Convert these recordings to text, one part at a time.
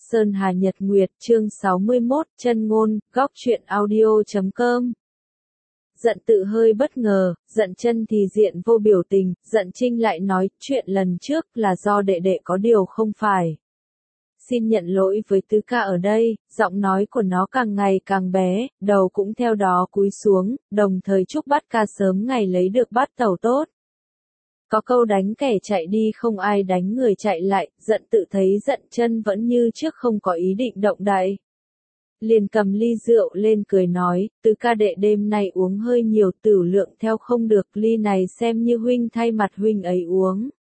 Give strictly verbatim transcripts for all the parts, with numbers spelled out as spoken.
Sơn Hà Nhật Nguyệt chương sáu mươi mốt, chân ngôn, góc truyện audio chấm com. Giận Tự hơi bất ngờ, Giận Chân thì diện vô biểu tình, Giận Trinh lại nói, chuyện lần trước là do đệ đệ có điều không phải. Xin nhận lỗi với tứ ca ở đây, giọng nói của nó càng ngày càng bé, đầu cũng theo đó cúi xuống, đồng thời chúc Bát Ca sớm ngày lấy được bát tẩu tốt. Có câu đánh kẻ chạy đi không ai đánh người chạy lại, Giận Tự thấy Giận Chân vẫn như trước không có ý định động đậy. Liền cầm ly rượu lên cười nói, tứ ca đệ đêm nay uống hơi nhiều, tửu lượng theo không được, ly này xem như huynh thay mặt huynh ấy uống.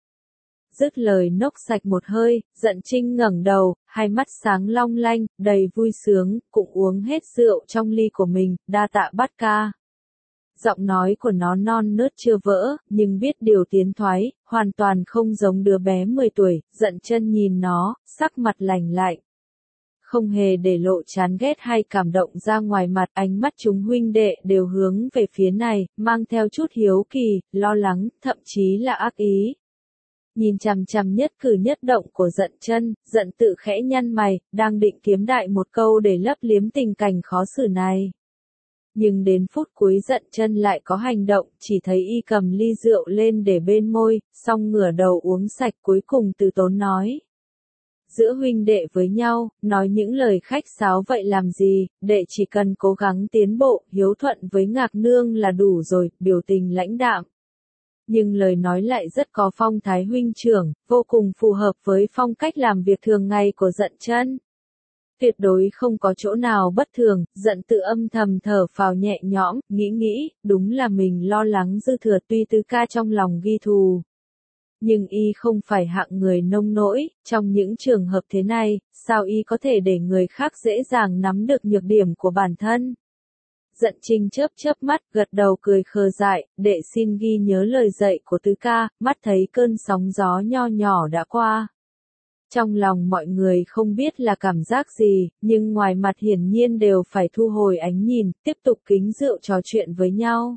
Dứt lời nốc sạch một hơi, Giận Trinh ngẩng đầu, hai mắt sáng long lanh, đầy vui sướng, cũng uống hết rượu trong ly của mình, đa tạ Bát Ca. Giọng nói của nó non nớt chưa vỡ, nhưng biết điều tiến thoái, hoàn toàn không giống đứa bé mười tuổi, Giận Chân nhìn nó, sắc mặt lành lạnh. Không hề để lộ chán ghét hay cảm động ra ngoài mặt, ánh mắt chúng huynh đệ đều hướng về phía này, mang theo chút hiếu kỳ, lo lắng, thậm chí là ác ý. Nhìn chằm chằm nhất cử nhất động của Giận Chân, Giận Tự khẽ nhăn mày, đang định kiếm đại một câu để lấp liếm tình cảnh khó xử này. Nhưng đến phút cuối Giận Chân lại có hành động, chỉ thấy y cầm ly rượu lên để bên môi, xong ngửa đầu uống sạch, cuối cùng từ tốn nói. Giữa huynh đệ với nhau, nói những lời khách sáo vậy làm gì, đệ chỉ cần cố gắng tiến bộ, hiếu thuận với Ngạc Nương là đủ rồi, biểu tình lãnh đạm. Nhưng lời nói lại rất có phong thái huynh trưởng, vô cùng phù hợp với phong cách làm việc thường ngày của Giận Chân. Tuyệt đối không có chỗ nào bất thường, Giận Tự âm thầm thở phào nhẹ nhõm, nghĩ nghĩ, đúng là mình lo lắng dư thừa, tuy tứ ca trong lòng ghi thù. Nhưng y không phải hạng người nông nỗi, trong những trường hợp thế này, sao y có thể để người khác dễ dàng nắm được nhược điểm của bản thân? Giận Trinh chớp chớp mắt, gật đầu cười khờ dại, đệ xin ghi nhớ lời dạy của tứ ca, mắt thấy cơn sóng gió nho nhỏ đã qua. Trong lòng mọi người không biết là cảm giác gì, nhưng ngoài mặt hiển nhiên đều phải thu hồi ánh nhìn, tiếp tục kính rượu trò chuyện với nhau.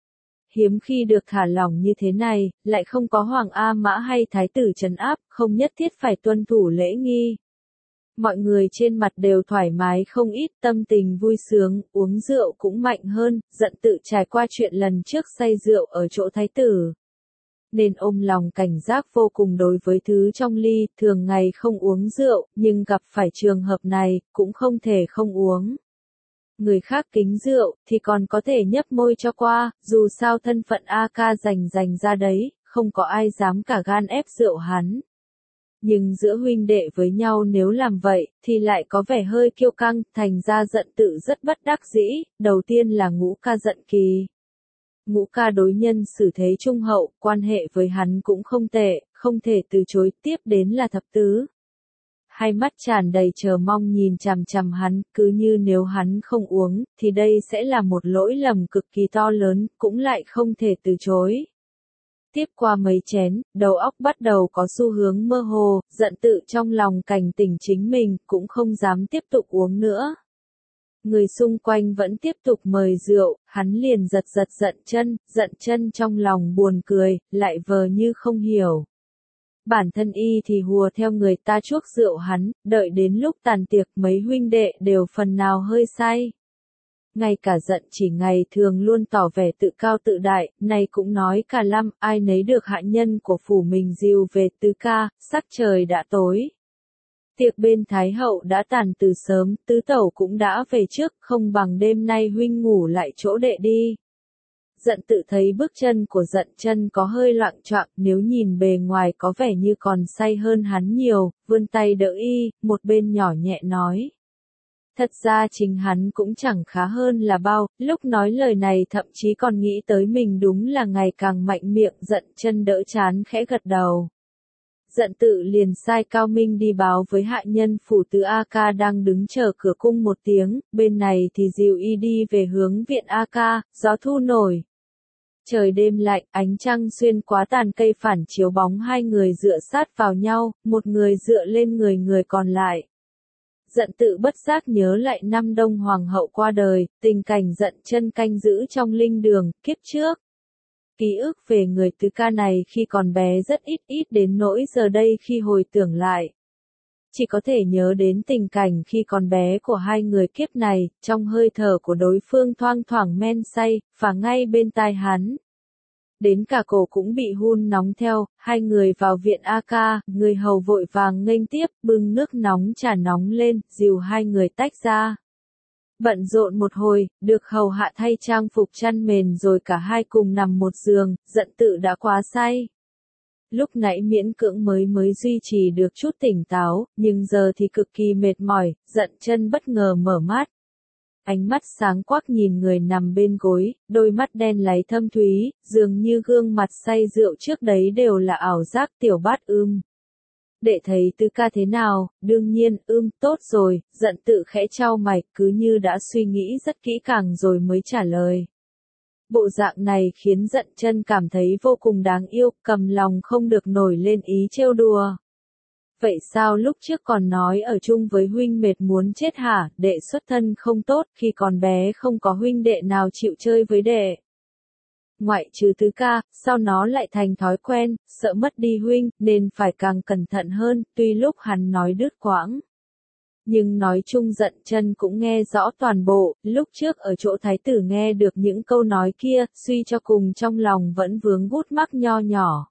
Hiếm khi được thả lỏng như thế này, lại không có Hoàng A Mã hay Thái tử trấn áp, không nhất thiết phải tuân thủ lễ nghi. Mọi người trên mặt đều thoải mái không ít, tâm tình vui sướng, uống rượu cũng mạnh hơn, Giận Tự trải qua chuyện lần trước say rượu ở chỗ Thái tử. Nên ôm lòng cảnh giác vô cùng đối với thứ trong ly, thường ngày không uống rượu, nhưng gặp phải trường hợp này, cũng không thể không uống. Người khác kính rượu, thì còn có thể nhấp môi cho qua, dù sao thân phận A ca dành dành ra đấy, không có ai dám cả gan ép rượu hắn. Nhưng giữa huynh đệ với nhau nếu làm vậy, thì lại có vẻ hơi kiêu căng, thành ra Giận Tự rất bất đắc dĩ, đầu tiên là Ngũ ca Giận Kỳ. Ngũ ca đối nhân xử thế trung hậu, quan hệ với hắn cũng không tệ, không thể từ chối, tiếp đến là Thập Tứ. Hai mắt tràn đầy chờ mong nhìn chằm chằm hắn, cứ như nếu hắn không uống, thì đây sẽ là một lỗi lầm cực kỳ to lớn, cũng lại không thể từ chối. Tiếp qua mấy chén, đầu óc bắt đầu có xu hướng mơ hồ, Giận Tự trong lòng cảnh tỉnh chính mình, cũng không dám tiếp tục uống nữa. Người xung quanh vẫn tiếp tục mời rượu, hắn liền giật giật Giận Chân, Giận Chân trong lòng buồn cười, lại vờ như không hiểu. Bản thân y thì hùa theo người ta chuốc rượu hắn, đợi đến lúc tàn tiệc mấy huynh đệ đều phần nào hơi say. Ngay cả Giận Chỉ ngày thường luôn tỏ vẻ tự cao tự đại, nay cũng nói cả lăm, ai nấy được hạ nhân của phủ mình dìu về tứ ca, sắc trời đã tối. Tiệc bên Thái hậu đã tàn từ sớm, tứ tẩu cũng đã về trước, không bằng đêm nay huynh ngủ lại chỗ đệ đi. Giận Tự thấy bước chân của Giận Chân có hơi loạng choạng, nếu nhìn bề ngoài có vẻ như còn say hơn hắn nhiều, vươn tay đỡ y, một bên nhỏ nhẹ nói. Thật ra chính hắn cũng chẳng khá hơn là bao, lúc nói lời này thậm chí còn nghĩ tới mình đúng là ngày càng mạnh miệng. Giận Chân đỡ chán khẽ gật đầu. Giận Tự liền sai Cao Minh đi báo với hạ nhân phủ tứ A ca đang đứng chờ cửa cung một tiếng, bên này thì dìu y đi về hướng viện A ca, gió thu nổi. Trời đêm lạnh, ánh trăng xuyên qua tàn cây phản chiếu bóng hai người dựa sát vào nhau, một người dựa lên người người còn lại. Giận Tự bất giác nhớ lại năm Đông Hoàng hậu qua đời, tình cảnh Giận Chân canh giữ trong linh đường, kiếp trước. Ký ức về người tứ ca này khi còn bé rất ít ít đến nỗi giờ đây khi hồi tưởng lại. chỉ có thể nhớ đến tình cảnh khi còn bé của hai người kiếp này, trong hơi thở của đối phương thoang thoảng men say, và ngay bên tai hắn. Đến cả cổ cũng bị hun nóng theo, hai người vào viện a ca, người hầu vội vàng nghênh tiếp, bưng nước nóng trà nóng lên, dìu hai người tách ra. Bận rộn một hồi, được hầu hạ thay trang phục chăn mền rồi cả hai cùng nằm một giường, Dận Tự đã quá say. Lúc nãy miễn cưỡng mới mới duy trì được chút tỉnh táo, nhưng giờ thì cực kỳ mệt mỏi, Dận Chân bất ngờ mở mắt. Ánh mắt sáng quắc nhìn người nằm bên gối, đôi mắt đen láy thâm thúy, dường như gương mặt say rượu trước đấy đều là ảo giác. Tiểu Bát ưm. Đệ thấy Tứ ca thế nào? Đương nhiên, ưm, tốt rồi, Dận Tự khẽ chau mày, cứ như đã suy nghĩ rất kỹ càng rồi mới trả lời. Bộ dạng này khiến Dận Chân cảm thấy vô cùng đáng yêu, cầm lòng không được nổi lên ý trêu đùa. Vậy sao lúc trước còn nói ở chung với huynh mệt muốn chết hả? Đệ xuất thân không tốt, khi còn bé không có huynh đệ nào chịu chơi với đệ. Ngoại trừ Tứ ca, sao nó lại thành thói quen, sợ mất đi huynh, nên phải càng cẩn thận hơn, tuy lúc hắn nói đứt quãng. Nhưng nói chung Dận Chân cũng nghe rõ toàn bộ, lúc trước ở chỗ thái tử nghe được những câu nói kia, suy cho cùng trong lòng vẫn vướng gút mắc nho nhỏ.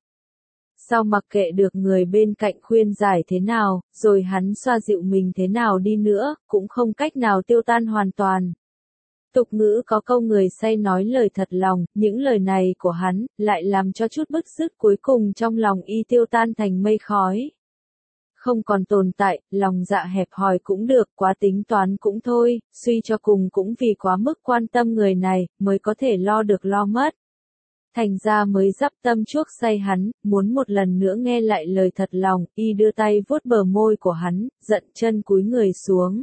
Sao mặc kệ được người bên cạnh khuyên giải thế nào, rồi hắn xoa dịu mình thế nào đi nữa, cũng không cách nào tiêu tan hoàn toàn. Tục ngữ có câu người say nói lời thật lòng, những lời này của hắn, lại làm cho chút bức xúc cuối cùng trong lòng y tiêu tan thành mây khói. Không còn tồn tại, lòng dạ hẹp hòi cũng được, quá tính toán cũng thôi, suy cho cùng cũng vì quá mức quan tâm người này, mới có thể lo được lo mất. Thành ra mới dắp tâm chuốc say hắn, muốn một lần nữa nghe lại lời thật lòng, y đưa tay vuốt bờ môi của hắn, Dận Chân cúi người xuống.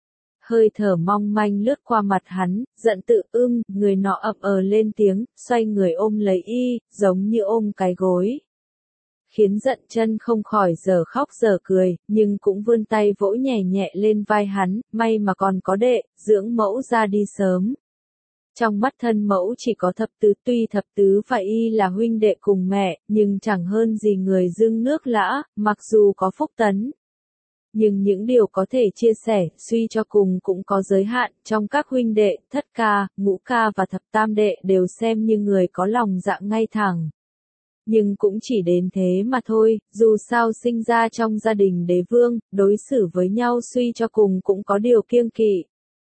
Hơi thở mong manh lướt qua mặt hắn, Dận Tự ưng, người nọ ậm ờ lên tiếng, xoay người ôm lấy y, giống như ôm cái gối. Khiến Dận Chân không khỏi giờ khóc giờ cười, nhưng cũng vươn tay vỗ nhẹ nhẹ lên vai hắn, may mà còn có đệ, dưỡng mẫu ra đi sớm. Trong mắt thân mẫu chỉ có thập tứ, tuy thập tứ và y là huynh đệ cùng mẹ, nhưng chẳng hơn gì người dưng nước lã, mặc dù có phúc tấn. Nhưng những điều có thể chia sẻ, suy cho cùng cũng có giới hạn, trong các huynh đệ, thất ca, ngũ ca và thập tam đệ đều xem như người có lòng dạ ngay thẳng. Nhưng cũng chỉ đến thế mà thôi, dù sao sinh ra trong gia đình đế vương, đối xử với nhau suy cho cùng cũng có điều kiêng kỵ.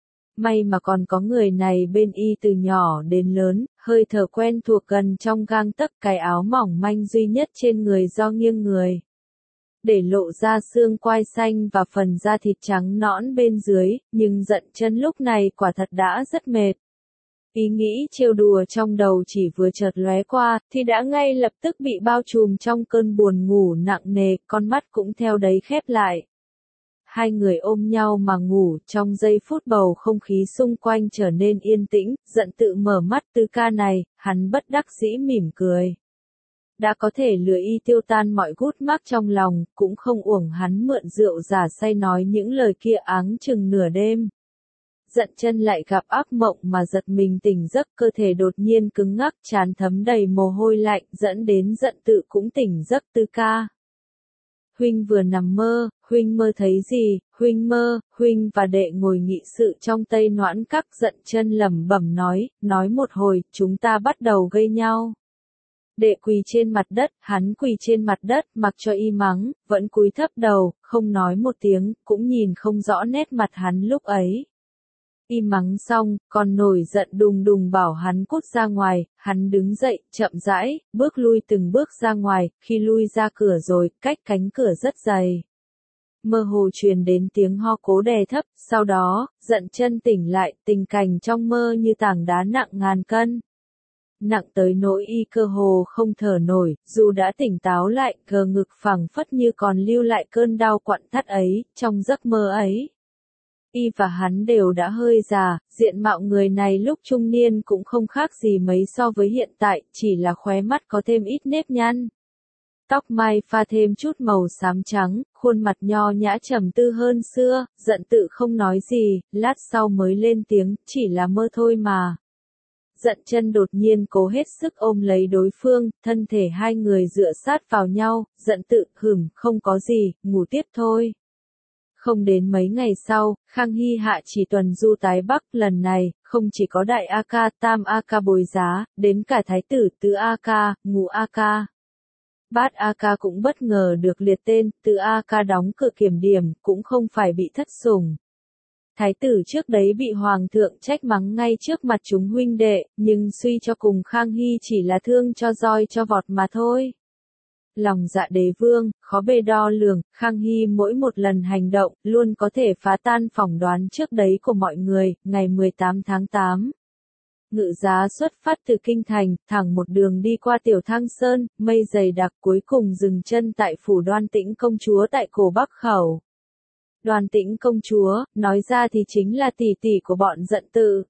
May mà còn có người này bên y từ nhỏ đến lớn, hơi thở quen thuộc gần trong gang tấc, cái áo mỏng manh duy nhất trên người do nghiêng người. Để lộ ra xương quai xanh và phần da thịt trắng nõn bên dưới, nhưng Dận Chân lúc này quả thật đã rất mệt. Ý nghĩ trêu đùa trong đầu chỉ vừa chợt lóe qua, thì đã ngay lập tức bị bao trùm trong cơn buồn ngủ nặng nề, con mắt cũng theo đấy khép lại. Hai người ôm nhau mà ngủ, trong giây phút bầu không khí xung quanh trở nên yên tĩnh, Dận Tự mở mắt. Tứ ca này, hắn bất đắc dĩ mỉm cười. Đã có thể lừa y tiêu tan mọi gút mắc trong lòng, cũng không uổng hắn mượn rượu giả say nói những lời kia áng chừng nửa đêm. Dận Chân lại gặp ác mộng mà giật mình tỉnh giấc, cơ thể đột nhiên cứng ngắc, trán thấm đầy mồ hôi lạnh, dẫn đến Dận Tự cũng tỉnh giấc. Tứ ca. Huynh vừa nằm mơ, huynh mơ thấy gì? Huynh mơ, huynh và đệ ngồi nghị sự trong Tây Noãn Các. Dận Chân lẩm bẩm nói, nói một hồi, chúng ta bắt đầu gây nhau. Đệ quỳ trên mặt đất, hắn quỳ trên mặt đất, mặc cho y mắng, vẫn cúi thấp đầu, không nói một tiếng, cũng nhìn không rõ nét mặt hắn lúc ấy. Y mắng xong, còn nổi giận đùng đùng bảo hắn cút ra ngoài, hắn đứng dậy, chậm rãi, bước lui từng bước ra ngoài, khi lui ra cửa rồi, cách cánh cửa rất dày. Mơ hồ truyền đến tiếng ho cố đè thấp, sau đó, Dận Chân tỉnh lại, tình cảnh trong mơ như tảng đá nặng ngàn cân. Nặng tới nỗi y cơ hồ không thở nổi, dù đã tỉnh táo lại, gờ ngực phẳng phất như còn lưu lại cơn đau quặn thắt ấy, trong giấc mơ ấy. Y và hắn đều đã hơi già, diện mạo người này lúc trung niên cũng không khác gì mấy so với hiện tại, chỉ là khóe mắt có thêm ít nếp nhăn. Tóc mai pha thêm chút màu xám trắng, khuôn mặt nho nhã trầm tư hơn xưa. Dận Tự không nói gì, lát sau mới lên tiếng, chỉ là mơ thôi mà. Dận Chân đột nhiên cố hết sức ôm lấy đối phương, thân thể hai người dựa sát vào nhau. Dận Tự, hửm, không có gì, ngủ tiếp thôi. Không đến mấy ngày sau, Khang Hy hạ chỉ tuần du tái Bắc, lần này, không chỉ có đại A Ca, tam A Ca bồi giá, đến cả thái tử tứ A Ca, ngũ A Ca. Bát A Ca cũng bất ngờ được liệt tên, tứ A Ca đóng cửa kiểm điểm, cũng không phải bị thất sủng. Thái tử trước đấy bị hoàng thượng trách mắng ngay trước mặt chúng huynh đệ, nhưng suy cho cùng Khang Hy chỉ là thương cho roi cho vọt mà thôi. Lòng dạ đế vương, khó bề đo lường, Khang Hy mỗi một lần hành động, luôn có thể phá tan phỏng đoán trước đấy của mọi người, ngày mười tám tháng tám. Ngự giá xuất phát từ Kinh Thành, thẳng một đường đi qua Tiểu Thang Sơn, mây dày đặc cuối cùng dừng chân tại phủ Đoan Tĩnh công chúa tại cổ Bắc Khẩu. Đoan Tĩnh công chúa, nói ra thì chính là tỷ tỷ của bọn Dận Tự.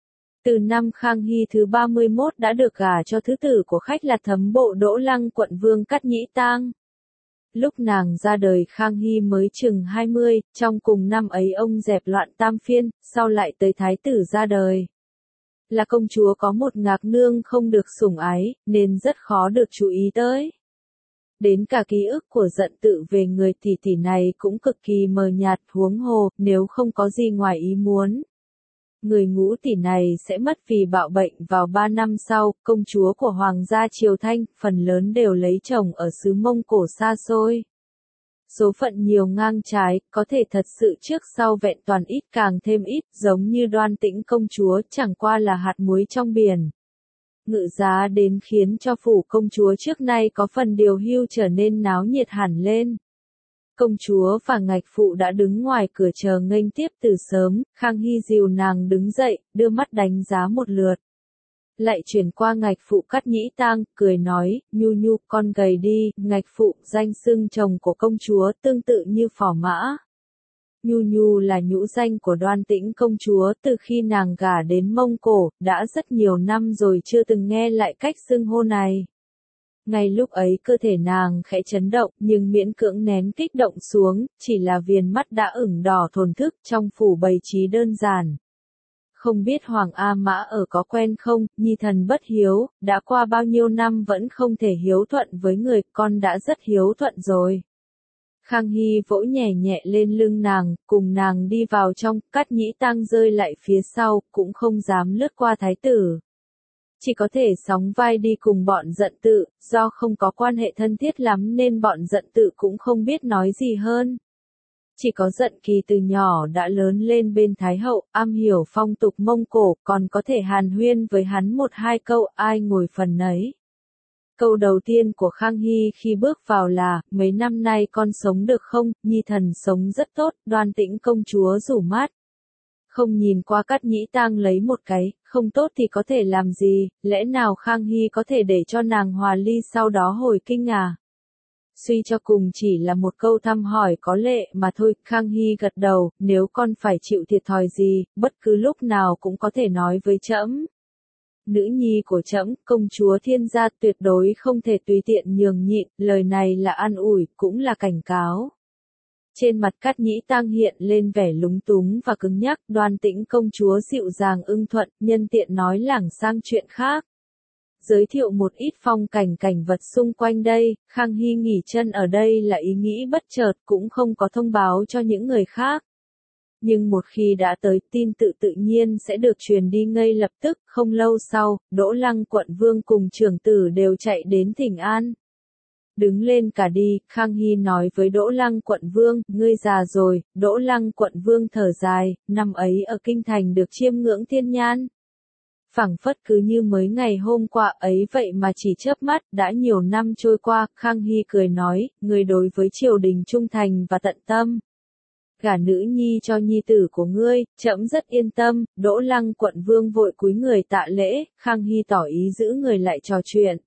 Từ năm Khang Hy thứ ba mươi mốt đã được gả cho thứ tử của khách là Thấm Bộ Đỗ Lăng quận vương Cát Nhĩ Tang. Lúc nàng ra đời Khang Hy mới chừng hai mươi, trong cùng năm ấy ông dẹp loạn tam phiên, sau lại tới thái tử ra đời. Là công chúa có một ngạc nương không được sủng ái, nên rất khó được chú ý tới. Đến cả ký ức của Dận Tự về người tỷ tỷ này cũng cực kỳ mờ nhạt, huống hồ, nếu không có gì ngoài ý muốn. Người ngũ tỷ này sẽ mất vì bạo bệnh vào ba năm sau, công chúa của Hoàng gia Triều Thanh, phần lớn đều lấy chồng ở xứ Mông Cổ xa xôi. Số phận nhiều ngang trái, có thể thật sự trước sau vẹn toàn ít càng thêm ít, giống như Đoan Tĩnh công chúa chẳng qua là hạt muối trong biển. Ngự giá đến khiến cho phủ công chúa trước nay có phần điều hưu trở nên náo nhiệt hẳn lên. Công chúa và ngạch phụ đã đứng ngoài cửa chờ nghênh tiếp từ sớm, Khang Hy dìu nàng đứng dậy, đưa mắt đánh giá một lượt. Lại chuyển qua ngạch phụ Cát Nhĩ Tang, cười nói, Nhu Nhu con gầy đi, ngạch phụ danh xưng chồng của công chúa tương tự như Phò Mã. Nhu Nhu là nhũ danh của Đoan Tĩnh công chúa từ khi nàng gả đến Mông Cổ, đã rất nhiều năm rồi chưa từng nghe lại cách xưng hô này. Ngay lúc ấy cơ thể nàng khẽ chấn động nhưng miễn cưỡng nén kích động xuống, chỉ là viền mắt đã ửng đỏ thổn thức trong phủ bày trí đơn giản. Không biết Hoàng A Mã ở có quen không, nhi thần bất hiếu, đã qua bao nhiêu năm vẫn không thể hiếu thuận với người, con đã rất hiếu thuận rồi. Khang Hy vỗ nhẹ nhẹ lên lưng nàng, cùng nàng đi vào trong, Cát Nhĩ Tang rơi lại phía sau, cũng không dám lướt qua thái tử. Chỉ có thể sóng vai đi cùng bọn Dận Tự, do không có quan hệ thân thiết lắm nên bọn Dận Tự cũng không biết nói gì hơn. Chỉ có Dận Kỳ từ nhỏ đã lớn lên bên Thái Hậu, am hiểu phong tục Mông Cổ, còn có thể hàn huyên với hắn một hai câu, ai ngồi phần nấy. Câu đầu tiên của Khang Hy khi bước vào là, mấy năm nay con sống được không, nhi thần sống rất tốt, Đoan Tĩnh công chúa rủ mắt. Không nhìn qua Cát Nhĩ Tang lấy một cái, không tốt thì có thể làm gì, lẽ nào Khang Hy có thể để cho nàng hòa ly sau đó hồi kinh à? Suy cho cùng chỉ là một câu thăm hỏi có lệ mà thôi, Khang Hy gật đầu, nếu con phải chịu thiệt thòi gì, bất cứ lúc nào cũng có thể nói với trẫm. Nữ nhi của trẫm, công chúa thiên gia tuyệt đối không thể tùy tiện nhường nhịn, lời này là an ủi, cũng là cảnh cáo. Trên mặt Cát Nhĩ Tang hiện lên vẻ lúng túng và cứng nhắc, Đoan Tĩnh công chúa dịu dàng ưng thuận, nhân tiện nói lảng sang chuyện khác. Giới thiệu một ít phong cảnh cảnh vật xung quanh đây, Khang Hy nghỉ chân ở đây là ý nghĩ bất chợt, cũng không có thông báo cho những người khác. Nhưng một khi đã tới, tin tự tự nhiên sẽ được truyền đi ngay lập tức, không lâu sau, Đỗ Lăng quận vương cùng trưởng tử đều chạy đến thỉnh an. Đứng lên cả đi, Khang Hy nói với Đỗ Lăng quận vương, ngươi già rồi, Đỗ Lăng quận vương thở dài, năm ấy ở Kinh Thành được chiêm ngưỡng thiên nhan. Phảng phất cứ như mới ngày hôm qua ấy vậy mà chỉ chớp mắt, đã nhiều năm trôi qua, Khang Hy cười nói, ngươi đối với triều đình trung thành và tận tâm. Gả nữ nhi cho nhi tử của ngươi, trẫm rất yên tâm, Đỗ Lăng quận vương vội cúi người tạ lễ, Khang Hy tỏ ý giữ người lại trò chuyện.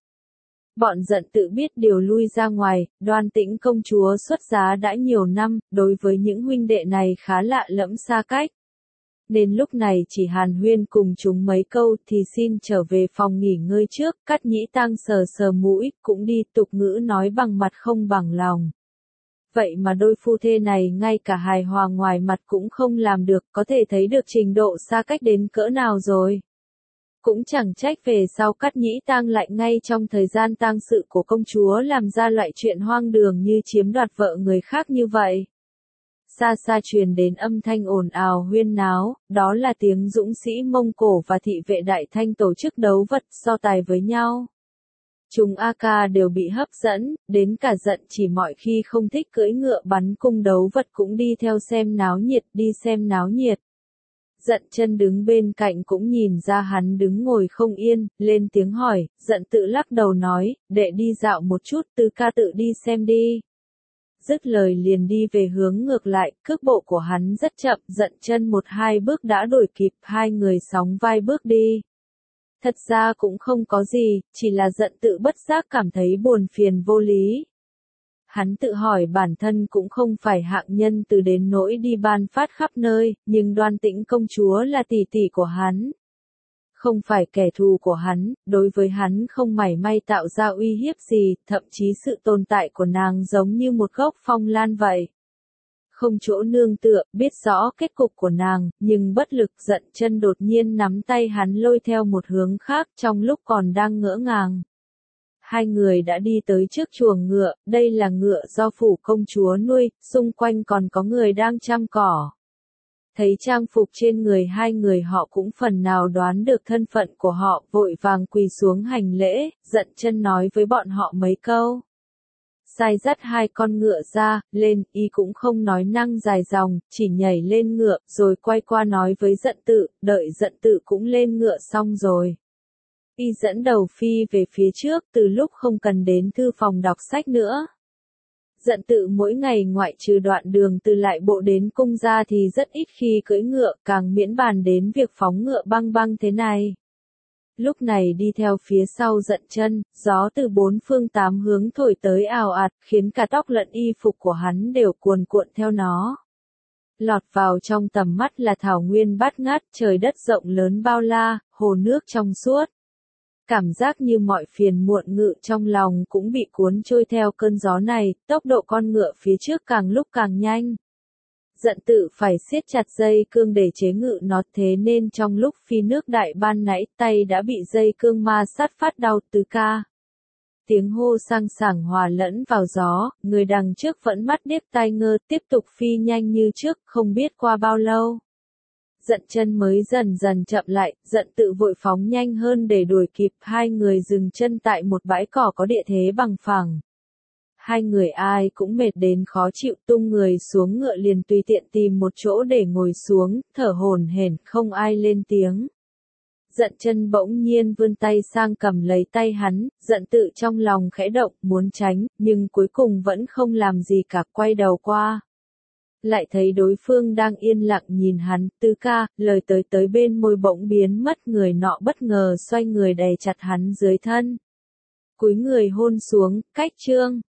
Bọn Dận Tự biết điều lui ra ngoài, Đoan Tĩnh công chúa xuất giá đã nhiều năm, đối với những huynh đệ này khá lạ lẫm xa cách. Nên lúc này chỉ hàn huyên cùng chúng mấy câu thì xin trở về phòng nghỉ ngơi trước, Cát Nhĩ Tang sờ sờ mũi, cũng đi tục ngữ nói bằng mặt không bằng lòng. Vậy mà đôi phu thê này ngay cả hài hòa ngoài mặt cũng không làm được, có thể thấy được trình độ xa cách đến cỡ nào rồi. Cũng chẳng trách về sau Cát Nhĩ Tang lại ngay trong thời gian tang sự của công chúa làm ra loại chuyện hoang đường như chiếm đoạt vợ người khác như vậy. xa xa truyền đến âm thanh ồn ào huyên náo, đó là tiếng dũng sĩ Mông Cổ và thị vệ Đại Thanh tổ chức đấu vật so tài với nhau. Chúng a ca đều bị hấp dẫn, đến cả Dận Chỉ mọi khi không thích cưỡi ngựa bắn cung đấu vật cũng đi theo xem náo nhiệt, đi xem náo nhiệt. Dận Chân đứng bên cạnh cũng nhìn ra hắn đứng ngồi không yên, lên tiếng hỏi, Dận Tự lắc đầu nói, đệ đi dạo một chút, Tư ca tự đi xem đi. Dứt lời liền đi về hướng ngược lại, cước bộ của hắn rất chậm, Dận Chân một hai bước đã đuổi kịp, hai người sóng vai bước đi. Thật ra cũng không có gì, chỉ là Dận Tự bất giác cảm thấy buồn phiền vô lý. Hắn tự hỏi bản thân cũng không phải hạng nhân từ đến nỗi đi ban phát khắp nơi, nhưng Đoan Tĩnh công chúa là tỷ tỷ của hắn. Không phải kẻ thù của hắn, đối với hắn không mảy may tạo ra uy hiếp gì, thậm chí sự tồn tại của nàng giống như một gốc phong lan vậy. Không chỗ nương tựa, biết rõ kết cục của nàng, nhưng bất lực Dận Chân đột nhiên nắm tay hắn lôi theo một hướng khác trong lúc còn đang ngỡ ngàng. Hai người đã đi tới trước chuồng ngựa, đây là ngựa do phủ công chúa nuôi, xung quanh còn có người đang chăm cỏ. Thấy trang phục trên người hai người họ cũng phần nào đoán được thân phận của họ, vội vàng quỳ xuống hành lễ, Dận Chân nói với bọn họ mấy câu. Sai dắt hai con ngựa ra, lên, y cũng không nói năng dài dòng, chỉ nhảy lên ngựa, rồi quay qua nói với Dận Tự, đợi Dận Tự cũng lên ngựa xong rồi. Y dẫn đầu phi về phía trước, từ lúc không cần đến thư phòng đọc sách nữa. Dận Tự mỗi ngày ngoại trừ đoạn đường từ lại bộ đến cung ra thì rất ít khi cưỡi ngựa, càng miễn bàn đến việc phóng ngựa băng băng thế này. Lúc này đi theo phía sau Dận Chân, gió từ bốn phương tám hướng thổi tới ào ạt, khiến cả tóc lẫn y phục của hắn đều cuồn cuộn theo nó. Lọt vào trong tầm mắt là thảo nguyên bát ngát, trời đất rộng lớn bao la, hồ nước trong suốt. Cảm giác như mọi phiền muộn ngự trong lòng cũng bị cuốn trôi theo cơn gió này, tốc độ con ngựa phía trước càng lúc càng nhanh. Dận Tự phải siết chặt dây cương để chế ngự nó, thế nên trong lúc phi nước đại ban nãy tay đã bị dây cương ma sát phát đau. Tứ ca. Tiếng hô sang sảng hòa lẫn vào gió, người đằng trước vẫn mắt điếc tai ngơ tiếp tục phi nhanh như trước, không biết qua bao lâu. Dận Chân mới dần dần chậm lại, Dận Tự vội phóng nhanh hơn để đuổi kịp, hai người dừng chân tại một bãi cỏ có địa thế bằng phẳng. Hai người ai cũng mệt đến khó chịu, tung người xuống ngựa liền tùy tiện tìm một chỗ để ngồi xuống, thở hổn hển, không ai lên tiếng. Dận Chân bỗng nhiên vươn tay sang cầm lấy tay hắn, Dận Tự trong lòng khẽ động, muốn tránh, nhưng cuối cùng vẫn không làm gì cả, quay đầu qua. Lại thấy đối phương đang yên lặng nhìn hắn, Tứ ca, lời tới tới bên môi bỗng biến mất, người nọ bất ngờ xoay người đè chặt hắn dưới thân. Cúi người hôn xuống, cách chương.